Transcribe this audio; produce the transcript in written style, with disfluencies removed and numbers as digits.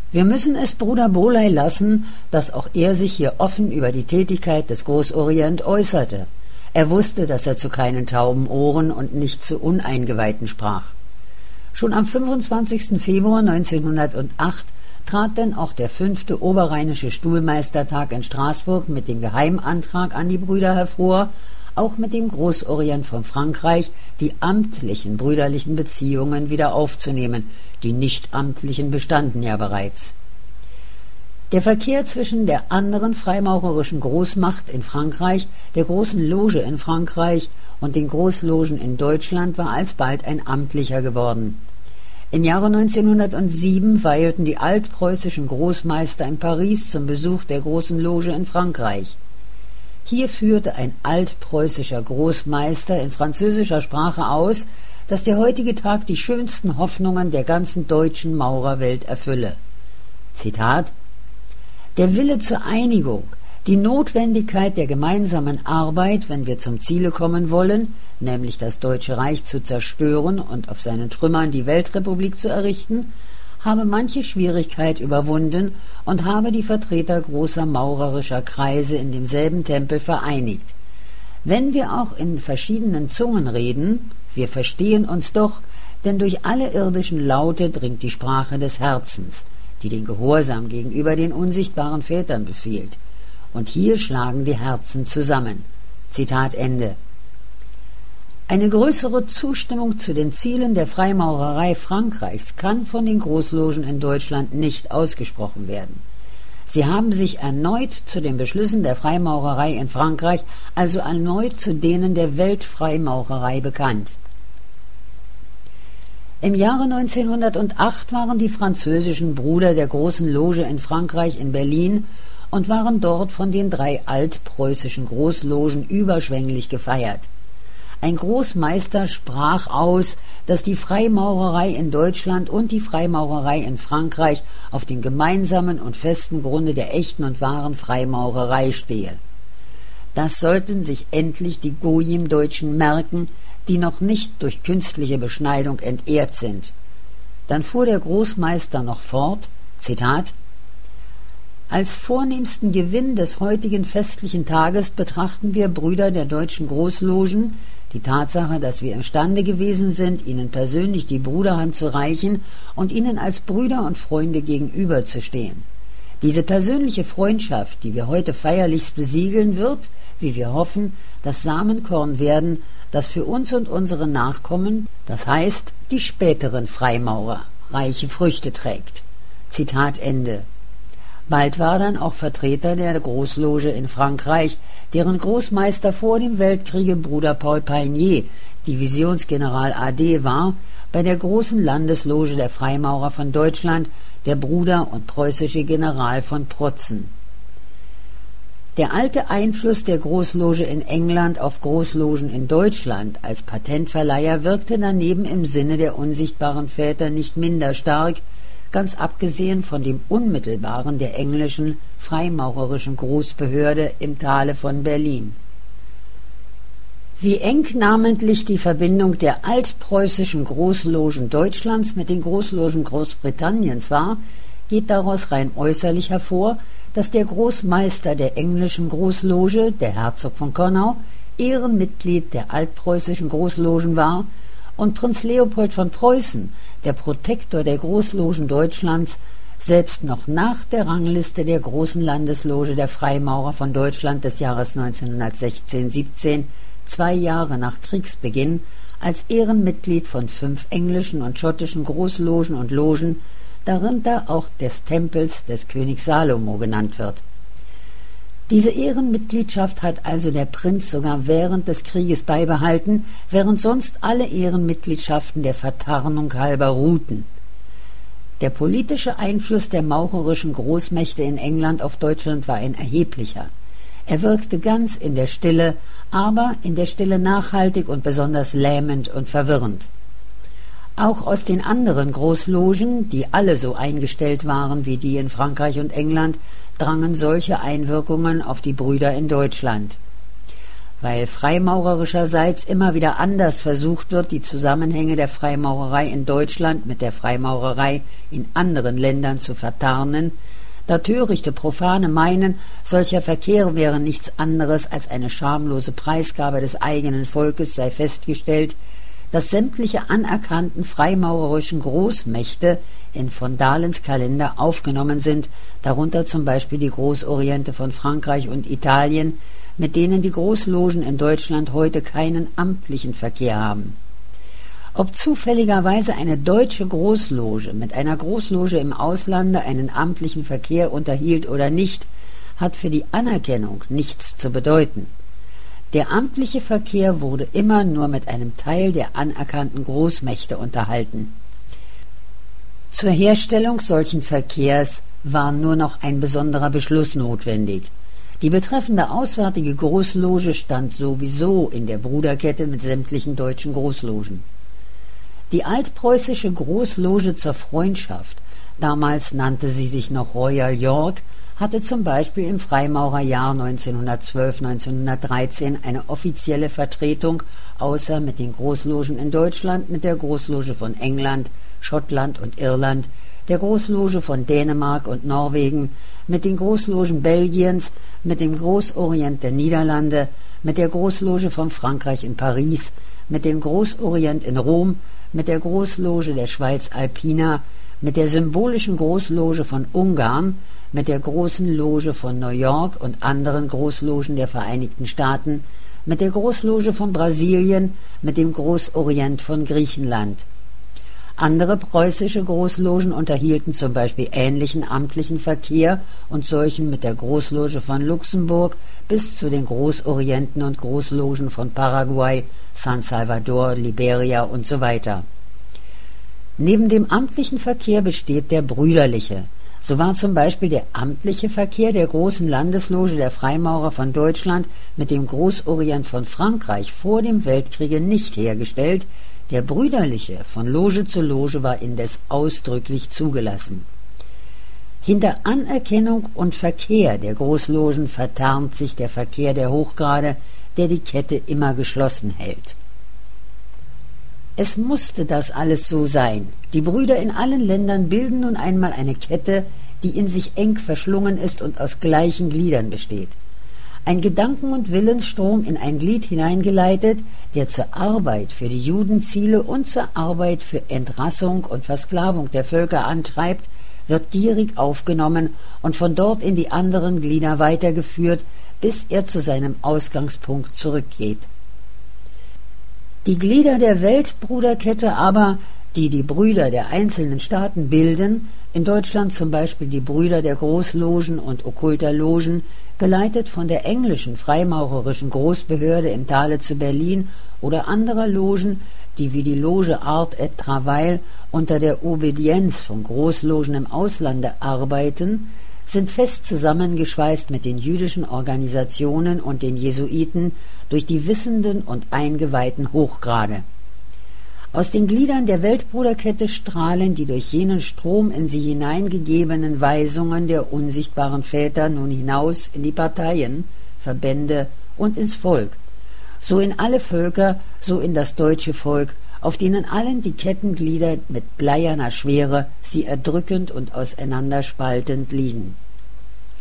Wir müssen es Bruder Boley lassen, dass auch er sich hier offen über die Tätigkeit des Großorient äußerte. Er wusste, dass er zu keinen tauben Ohren und nicht zu Uneingeweihten sprach. Schon am 25. Februar 1908 trat denn auch der 5. Oberrheinische Stuhlmeistertag in Straßburg mit dem Geheimantrag an die Brüder hervor, auch mit dem Großorient von Frankreich die amtlichen brüderlichen Beziehungen wieder aufzunehmen. Die nichtamtlichen bestanden ja bereits. Der Verkehr zwischen der anderen freimaurerischen Großmacht in Frankreich, der Großen Loge in Frankreich und den Großlogen in Deutschland war alsbald ein amtlicher geworden. Im Jahre 1907 weilten die altpreußischen Großmeister in Paris zum Besuch der Großen Loge in Frankreich. Hier führte ein altpreußischer Großmeister in französischer Sprache aus, dass der heutige Tag die schönsten Hoffnungen der ganzen deutschen Maurerwelt erfülle. Zitat: Der Wille zur Einigung, die Notwendigkeit der gemeinsamen Arbeit, wenn wir zum Ziele kommen wollen, nämlich das Deutsche Reich zu zerstören und auf seinen Trümmern die Weltrepublik zu errichten, habe manche Schwierigkeit überwunden und habe die Vertreter großer maurerischer Kreise in demselben Tempel vereinigt. Wenn wir auch in verschiedenen Zungen reden, wir verstehen uns doch, denn durch alle irdischen Laute dringt die Sprache des Herzens, die den Gehorsam gegenüber den unsichtbaren Vätern befiehlt. Und hier schlagen die Herzen zusammen. Zitat Ende. Eine größere Zustimmung zu den Zielen der Freimaurerei Frankreichs kann von den Großlogen in Deutschland nicht ausgesprochen werden. Sie haben sich erneut zu den Beschlüssen der Freimaurerei in Frankreich, also erneut zu denen der Weltfreimaurerei bekannt. Im Jahre 1908 waren die französischen Brüder der Großen Loge in Frankreich in Berlin und waren dort von den 3 altpreußischen Großlogen überschwänglich gefeiert. Ein Großmeister sprach aus, dass die Freimaurerei in Deutschland und die Freimaurerei in Frankreich auf dem gemeinsamen und festen Grunde der echten und wahren Freimaurerei stehe. Das sollten sich endlich die Gojim-Deutschen merken, die noch nicht durch künstliche Beschneidung entehrt sind. Dann fuhr der Großmeister noch fort, Zitat: Als vornehmsten Gewinn des heutigen festlichen Tages betrachten wir Brüder der deutschen Großlogen die Tatsache, dass wir imstande gewesen sind, ihnen persönlich die Bruderhand zu reichen und ihnen als Brüder und Freunde gegenüberzustehen. Diese persönliche Freundschaft, die wir heute feierlichst besiegeln, wird, wie wir hoffen, das Samenkorn werden, das für uns und unsere Nachkommen, das heißt die späteren Freimaurer, reiche Früchte trägt. Zitat Ende. Bald war dann auch Vertreter der Großloge in Frankreich, deren Großmeister vor dem Weltkriege Bruder Paul Paynier, Divisionsgeneral AD war, bei der großen Landesloge der Freimaurer von Deutschland, der Bruder und preußische General von Protzen. Der alte Einfluss der Großloge in England auf Großlogen in Deutschland als Patentverleiher wirkte daneben im Sinne der unsichtbaren Väter nicht minder stark, ganz abgesehen von dem Unmittelbaren der englischen freimaurerischen Großbehörde im Tale von Berlin. Wie eng namentlich die Verbindung der altpreußischen Großlogen Deutschlands mit den Großlogen Großbritanniens war, geht daraus rein äußerlich hervor, dass der Großmeister der englischen Großloge, der Herzog von Konau, Ehrenmitglied der altpreußischen Großlogen war und Prinz Leopold von Preußen, der Protektor der Großlogen Deutschlands, selbst noch nach der Rangliste der großen Landesloge der Freimaurer von Deutschland des Jahres 1916/17, 2 Jahre nach Kriegsbeginn, als Ehrenmitglied von 5 englischen und schottischen Großlogen und Logen, darunter auch des Tempels des Königs Salomo genannt wird. Diese Ehrenmitgliedschaft hat also der Prinz sogar während des Krieges beibehalten, während sonst alle Ehrenmitgliedschaften der Vertarnung halber ruhten. Der politische Einfluss der maurerischen Großmächte in England auf Deutschland war ein erheblicher. Er wirkte ganz in der Stille, aber in der Stille nachhaltig und besonders lähmend und verwirrend. Auch aus den anderen Großlogen, die alle so eingestellt waren wie die in Frankreich und England, drangen solche Einwirkungen auf die Brüder in Deutschland. Weil freimaurerischerseits immer wieder anders versucht wird, die Zusammenhänge der Freimaurerei in Deutschland mit der Freimaurerei in anderen Ländern zu vertarnen, da törichte Profane meinen, solcher Verkehr wäre nichts anderes als eine schamlose Preisgabe des eigenen Volkes, sei festgestellt, dass sämtliche anerkannten freimaurerischen Großmächte in von Dahlens Kalender aufgenommen sind, darunter zum Beispiel die Großoriente von Frankreich und Italien, mit denen die Großlogen in Deutschland heute keinen amtlichen Verkehr haben. Ob zufälligerweise eine deutsche Großloge mit einer Großloge im Auslande einen amtlichen Verkehr unterhielt oder nicht, hat für die Anerkennung nichts zu bedeuten. Der amtliche Verkehr wurde immer nur mit einem Teil der anerkannten Großmächte unterhalten. Zur Herstellung solchen Verkehrs war nur noch ein besonderer Beschluss notwendig. Die betreffende auswärtige Großloge stand sowieso in der Bruderkette mit sämtlichen deutschen Großlogen. Die altpreußische Großloge zur Freundschaft, damals nannte sie sich noch Royal York, hatte zum Beispiel im Freimaurerjahr 1912/1913 eine offizielle Vertretung, außer mit den Großlogen in Deutschland, mit der Großloge von England, Schottland und Irland, der Großloge von Dänemark und Norwegen, mit den Großlogen Belgiens, mit dem Großorient der Niederlande, mit der Großloge von Frankreich in Paris, mit dem Großorient in Rom, mit der Großloge der Schweiz Alpina, mit der symbolischen Großloge von Ungarn, mit der Großen Loge von New York und anderen Großlogen der Vereinigten Staaten, mit der Großloge von Brasilien, mit dem Großorient von Griechenland. Andere preußische Großlogen unterhielten zum Beispiel ähnlichen amtlichen Verkehr und solchen mit der Großloge von Luxemburg bis zu den Großorienten und Großlogen von Paraguay, San Salvador, Liberia und so weiter. Neben dem amtlichen Verkehr besteht der brüderliche. So war zum Beispiel der amtliche Verkehr der großen Landesloge der Freimaurer von Deutschland mit dem Großorient von Frankreich vor dem Weltkriege nicht hergestellt, der brüderliche von Loge zu Loge war indes ausdrücklich zugelassen. Hinter Anerkennung und Verkehr der Großlogen vertarnt sich der Verkehr der Hochgrade, der die Kette immer geschlossen hält. Es musste das alles so sein. Die Brüder in allen Ländern bilden nun einmal eine Kette, die in sich eng verschlungen ist und aus gleichen Gliedern besteht. Ein Gedanken- und Willensstrom in ein Glied hineingeleitet, der zur Arbeit für die Judenziele und zur Arbeit für Entrassung und Versklavung der Völker antreibt, wird gierig aufgenommen und von dort in die anderen Glieder weitergeführt, bis er zu seinem Ausgangspunkt zurückgeht. Die Glieder der Weltbruderkette aber, die die Brüder der einzelnen Staaten bilden, in Deutschland zum Beispiel die Brüder der Großlogen und okkulter Logen, geleitet von der englischen freimaurerischen Großbehörde im Tale zu Berlin oder anderer Logen, die wie die Loge Art et Travail unter der Obedienz von Großlogen im Auslande arbeiten, sind fest zusammengeschweißt mit den jüdischen Organisationen und den Jesuiten durch die wissenden und eingeweihten Hochgrade. Aus den Gliedern der Weltbruderkette strahlen die durch jenen Strom in sie hineingegebenen Weisungen der unsichtbaren Väter nun hinaus in die Parteien, Verbände und ins Volk, so in alle Völker, so in das deutsche Volk, auf denen allen die Kettenglieder mit bleierner Schwere sie erdrückend und auseinanderspaltend liegen.